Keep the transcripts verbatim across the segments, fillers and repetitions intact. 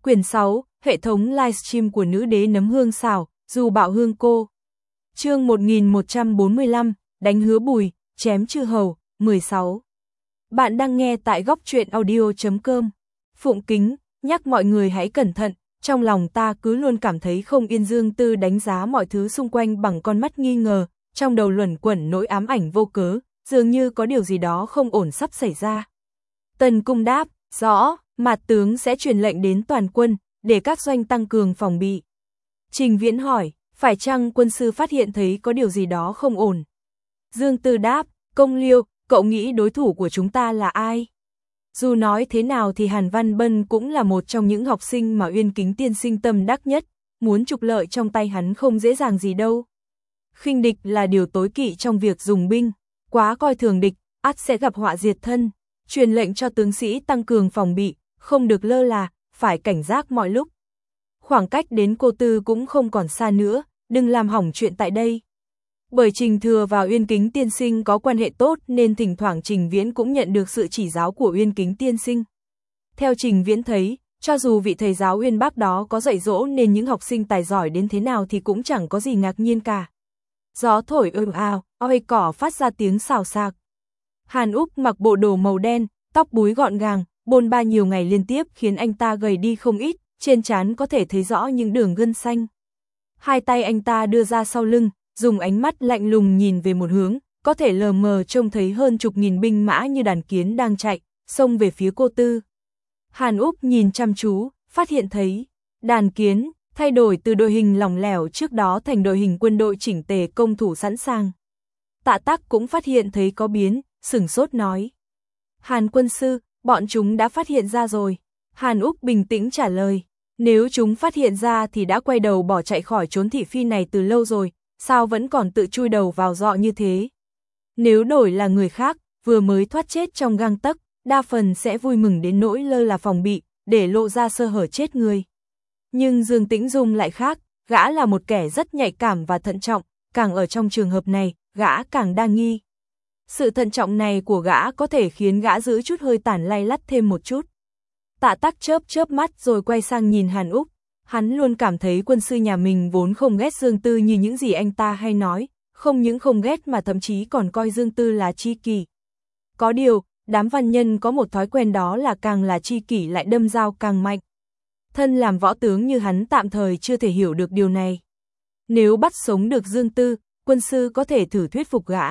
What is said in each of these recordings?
Quyển sáu, hệ thống livestream của nữ đế nấm hương xào, dù bạo hương cô. Chương một nghìn một trăm bốn mươi lăm, đánh hứa bùi, chém chư hầu, mười sáu. Bạn đang nghe tại góc truyện audio chấm com. Phụng Kính, nhắc mọi người hãy cẩn thận, trong lòng ta cứ luôn cảm thấy không yên. Dương Tư đánh giá mọi thứ xung quanh bằng con mắt nghi ngờ, trong đầu luẩn quẩn nỗi ám ảnh vô cớ, dường như có điều gì đó không ổn sắp xảy ra. Tần Cung đáp, rõ, Mạt tướng sẽ truyền lệnh đến toàn quân, để các doanh tăng cường phòng bị. Trình Viễn hỏi, phải chăng quân sư phát hiện thấy có điều gì đó không ổn? Dương Tư đáp, Công Liêu, cậu nghĩ đối thủ của chúng ta là ai? Dù nói thế nào thì Hàn Văn Bân cũng là một trong những học sinh mà Uyên Kính tiên sinh tâm đắc nhất, muốn trục lợi trong tay hắn không dễ dàng gì đâu. Khinh địch là điều tối kỵ trong việc dùng binh, quá coi thường địch, ắt sẽ gặp họa diệt thân. Truyền lệnh cho tướng sĩ tăng cường phòng bị, không được lơ là, phải cảnh giác mọi lúc. Khoảng cách đến Cô Tư cũng không còn xa nữa, đừng làm hỏng chuyện tại đây. Bởi Trình Thừa và Uyên Kính tiên sinh có quan hệ tốt nên thỉnh thoảng Trình Viễn cũng nhận được sự chỉ giáo của Uyên Kính tiên sinh. Theo Trình Viễn thấy, cho dù vị thầy giáo Uyên Bác đó có dạy dỗ nên những học sinh tài giỏi đến thế nào thì cũng chẳng có gì ngạc nhiên cả. Gió thổi ầm ào, oi cỏ phát ra tiếng xào xạc. Hàn Úc mặc bộ đồ màu đen, tóc búi gọn gàng, bôn ba nhiều ngày liên tiếp khiến anh ta gầy đi không ít, trên trán có thể thấy rõ những đường gân xanh. Hai tay anh ta đưa ra sau lưng, dùng ánh mắt lạnh lùng nhìn về một hướng, có thể lờ mờ trông thấy hơn chục nghìn binh mã như đàn kiến đang chạy, xông về phía Cô Tư. Hàn Úc nhìn chăm chú, phát hiện thấy, đàn kiến, thay đổi từ đội hình lỏng lẻo trước đó thành đội hình quân đội chỉnh tề công thủ sẵn sàng. Tạ Tắc cũng phát hiện thấy có biến, sửng sốt nói. Hàn quân sư, bọn chúng đã phát hiện ra rồi. Hàn Úc bình tĩnh trả lời, nếu chúng phát hiện ra thì đã quay đầu bỏ chạy khỏi trốn thị phi này từ lâu rồi, sao vẫn còn tự chui đầu vào rọ như thế? Nếu đổi là người khác, vừa mới thoát chết trong gang tấc, đa phần sẽ vui mừng đến nỗi lơ là phòng bị, để lộ ra sơ hở chết người. Nhưng Dương Tĩnh Dung lại khác, gã là một kẻ rất nhạy cảm và thận trọng, càng ở trong trường hợp này, gã càng đa nghi. Sự thận trọng này của gã có thể khiến gã giữ chút hơi tản lay lắt thêm một chút. Tạ Tắc chớp chớp mắt rồi quay sang nhìn Hàn Úc. Hắn luôn cảm thấy quân sư nhà mình vốn không ghét Dương Tư như những gì anh ta hay nói, không những không ghét mà thậm chí còn coi Dương Tư là tri kỷ. Có điều, đám văn nhân có một thói quen đó là càng là tri kỷ lại đâm dao càng mạnh. Thân làm võ tướng như hắn tạm thời chưa thể hiểu được điều này. Nếu bắt sống được Dương Tư, quân sư có thể thử thuyết phục gã.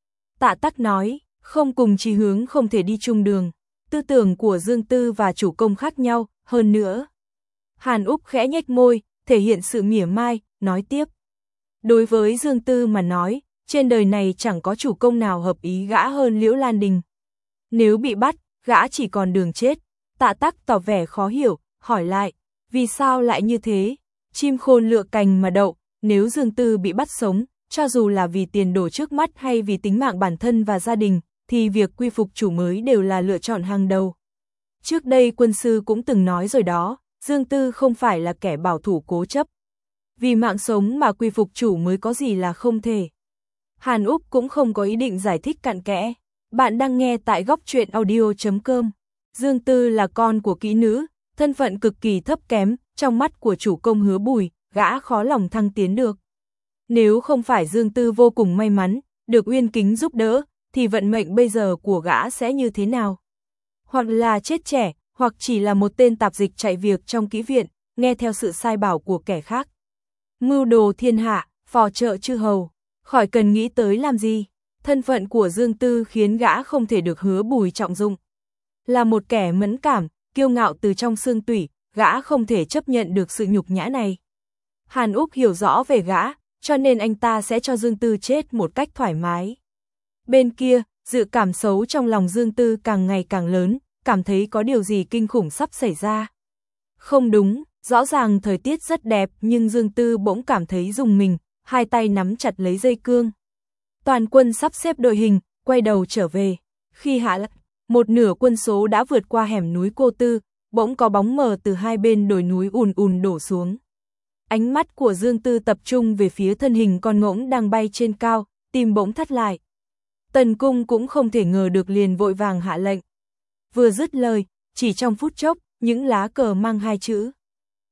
Tạ Tắc nói, không cùng chí hướng không thể đi chung đường. Tư tưởng của Dương Tư và chủ công khác nhau, hơn nữa. Hàn Úc khẽ nhếch môi, thể hiện sự mỉa mai, nói tiếp. Đối với Dương Tư mà nói, trên đời này chẳng có chủ công nào hợp ý gã hơn Liễu Lan Đình. Nếu bị bắt, gã chỉ còn đường chết. Tạ Tắc tỏ vẻ khó hiểu, hỏi lại, vì sao lại như thế? Chim khôn lựa cành mà đậu, nếu Dương Tư bị bắt sống, cho dù là vì tiền đồ trước mắt hay vì tính mạng bản thân và gia đình, thì việc quy phục chủ mới đều là lựa chọn hàng đầu. Trước đây quân sư cũng từng nói rồi đó, Dương Tư không phải là kẻ bảo thủ cố chấp. Vì mạng sống mà quy phục chủ mới có gì là không thể. Hàn Úc cũng không có ý định giải thích cặn kẽ. Bạn đang nghe tại góc truyện audio chấm com. Dương Tư là con của kỹ nữ, thân phận cực kỳ thấp kém, trong mắt của chủ công Hứa Bùi, gã khó lòng thăng tiến được. Nếu không phải Dương Tư vô cùng may mắn, được Uyên Kính giúp đỡ, thì vận mệnh bây giờ của gã sẽ như thế nào? Hoặc là chết trẻ, hoặc chỉ là một tên tạp dịch chạy việc trong kỹ viện, nghe theo sự sai bảo của kẻ khác. Mưu đồ thiên hạ, phò trợ chư hầu, khỏi cần nghĩ tới làm gì. Thân phận của Dương Tư khiến gã không thể được Hứa Bùi trọng dụng. Là một kẻ mẫn cảm, kiêu ngạo từ trong xương tủy, gã không thể chấp nhận được sự nhục nhã này. Hàn Úc hiểu rõ về gã, cho nên anh ta sẽ cho Dương Tư chết một cách thoải mái. Bên kia, dự cảm xấu trong lòng Dương Tư càng ngày càng lớn, cảm thấy có điều gì kinh khủng sắp xảy ra. Không đúng, rõ ràng thời tiết rất đẹp nhưng Dương Tư bỗng cảm thấy rùng mình, hai tay nắm chặt lấy dây cương. Toàn quân sắp xếp đội hình, quay đầu trở về. Khi hạ lật, một nửa quân số đã vượt qua hẻm núi Cô Tư, bỗng có bóng mờ từ hai bên đồi núi ùn ùn đổ xuống. Ánh mắt của Dương Tư tập trung về phía thân hình con ngỗng đang bay trên cao, tim bỗng thắt lại. Tần Cung cũng không thể ngờ được liền vội vàng hạ lệnh. Vừa dứt lời, chỉ trong phút chốc, những lá cờ mang hai chữ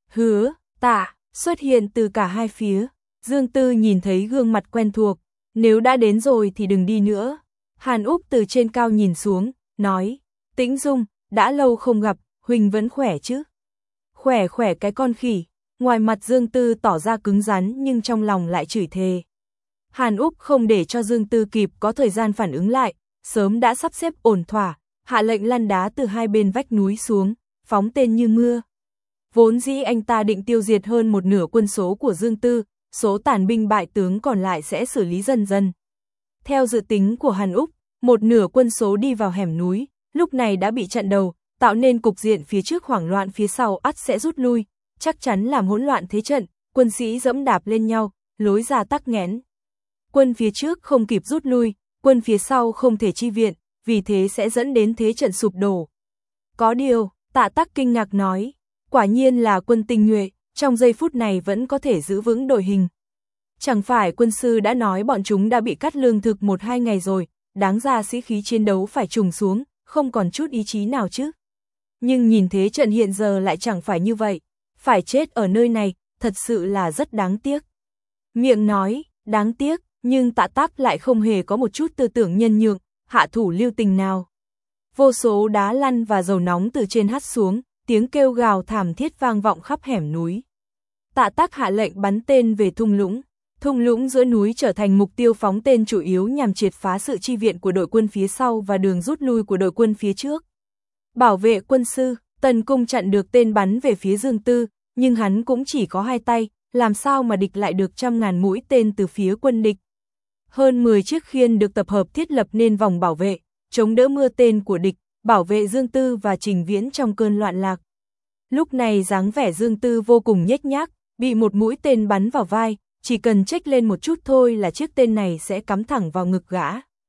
Hứa, Tạ, xuất hiện từ cả hai phía. Dương Tư nhìn thấy gương mặt quen thuộc, nếu đã đến rồi thì đừng đi nữa. Hàn Úc từ trên cao nhìn xuống, nói, Tĩnh Dung, đã lâu không gặp, Huỳnh vẫn khỏe chứ? Khỏe khỏe cái con khỉ. Ngoài mặt Dương Tư tỏ ra cứng rắn nhưng trong lòng lại chửi thề. Hàn Úc không để cho Dương Tư kịp có thời gian phản ứng lại, sớm đã sắp xếp ổn thỏa, hạ lệnh lăn đá từ hai bên vách núi xuống, phóng tên như mưa. Vốn dĩ anh ta định tiêu diệt hơn một nửa quân số của Dương Tư, số tàn binh bại tướng còn lại sẽ xử lý dần dần. Theo dự tính của Hàn Úc, một nửa quân số đi vào hẻm núi, lúc này đã bị chặn đầu, tạo nên cục diện phía trước hoảng loạn, phía sau ắt sẽ rút lui, chắc chắn làm hỗn loạn thế trận, quân sĩ dẫm đạp lên nhau, lối ra tắc nghẽn. Quân phía trước không kịp rút lui, quân phía sau không thể chi viện, vì thế sẽ dẫn đến thế trận sụp đổ. Có điều, Tạ Tắc kinh ngạc nói, quả nhiên là quân tinh nhuệ, trong giây phút này vẫn có thể giữ vững đội hình. Chẳng phải quân sư đã nói bọn chúng đã bị cắt lương thực một hai ngày rồi, đáng ra sĩ khí chiến đấu phải trùng xuống, không còn chút ý chí nào chứ. Nhưng nhìn thế trận hiện giờ lại chẳng phải như vậy, phải chết ở nơi này, thật sự là rất đáng tiếc. Miệng nói, đáng tiếc, nhưng Tạ Tắc lại không hề có một chút tư tưởng nhân nhượng, hạ thủ lưu tình nào. Vô số đá lăn và dầu nóng từ trên hắt xuống, tiếng kêu gào thảm thiết vang vọng khắp hẻm núi. Tạ Tắc hạ lệnh bắn tên về thung lũng. Thung lũng giữa núi trở thành mục tiêu phóng tên chủ yếu nhằm triệt phá sự chi viện của đội quân phía sau và đường rút lui của đội quân phía trước. Bảo vệ quân sư, Tần Cung chặn được tên bắn về phía Dương Tư, nhưng hắn cũng chỉ có hai tay, làm sao mà địch lại được trăm ngàn mũi tên từ phía quân địch. Hơn mười chiếc khiên được tập hợp thiết lập nên vòng bảo vệ, chống đỡ mưa tên của địch, bảo vệ Dương Tư và Trình Viễn trong cơn loạn lạc. Lúc này dáng vẻ Dương Tư vô cùng nhếch nhác, bị một mũi tên bắn vào vai, chỉ cần chếch lên một chút thôi là chiếc tên này sẽ cắm thẳng vào ngực gã.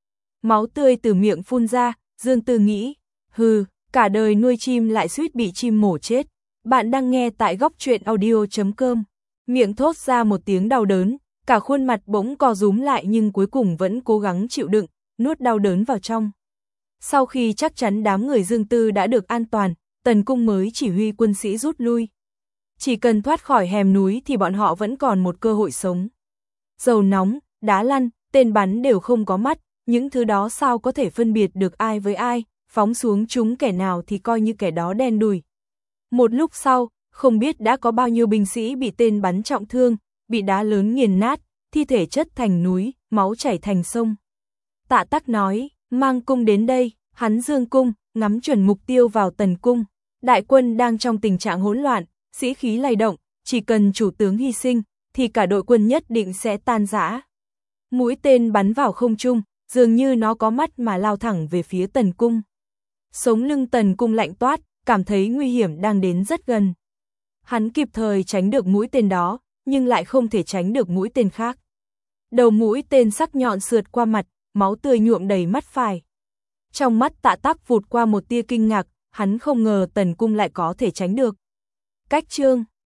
Máu tươi từ miệng phun ra, Dương Tư nghĩ, hừ, cả đời nuôi chim lại suýt bị chim mổ chết. Bạn đang nghe tại góc truyện audio chấm com. Miệng thốt ra một tiếng đau đớn, cả khuôn mặt bỗng co rúm lại nhưng cuối cùng vẫn cố gắng chịu đựng, nuốt đau đớn vào trong. Sau khi chắc chắn đám người Dương Tư đã được an toàn, Tần Cung mới chỉ huy quân sĩ rút lui. Chỉ cần thoát khỏi hẻm núi thì bọn họ vẫn còn một cơ hội sống. Dầu nóng, đá lăn, tên bắn đều không có mắt, những thứ đó sao có thể phân biệt được ai với ai, phóng xuống chúng kẻ nào thì coi như kẻ đó đen đủi. Một lúc sau, không biết đã có bao nhiêu binh sĩ bị tên bắn trọng thương, bị đá lớn nghiền nát, thi thể chất thành núi, máu chảy thành sông. Tạ Tắc nói, mang cung đến đây, hắn dương cung, ngắm chuẩn mục tiêu vào Tần Cung. Đại quân đang trong tình trạng hỗn loạn, sĩ khí lay động, chỉ cần chủ tướng hy sinh, thì cả đội quân nhất định sẽ tan rã. Mũi tên bắn vào không trung, dường như nó có mắt mà lao thẳng về phía Tần Cung. Sống lưng Tần Cung lạnh toát, cảm thấy nguy hiểm đang đến rất gần. Hắn kịp thời tránh được mũi tên đó, nhưng lại không thể tránh được mũi tên khác. Đầu mũi tên sắc nhọn sượt qua mặt, máu tươi nhuộm đầy mắt phải. Trong mắt Tạ Tắc vụt qua một tia kinh ngạc, hắn không ngờ Tần Cung lại có thể tránh được. Cách chương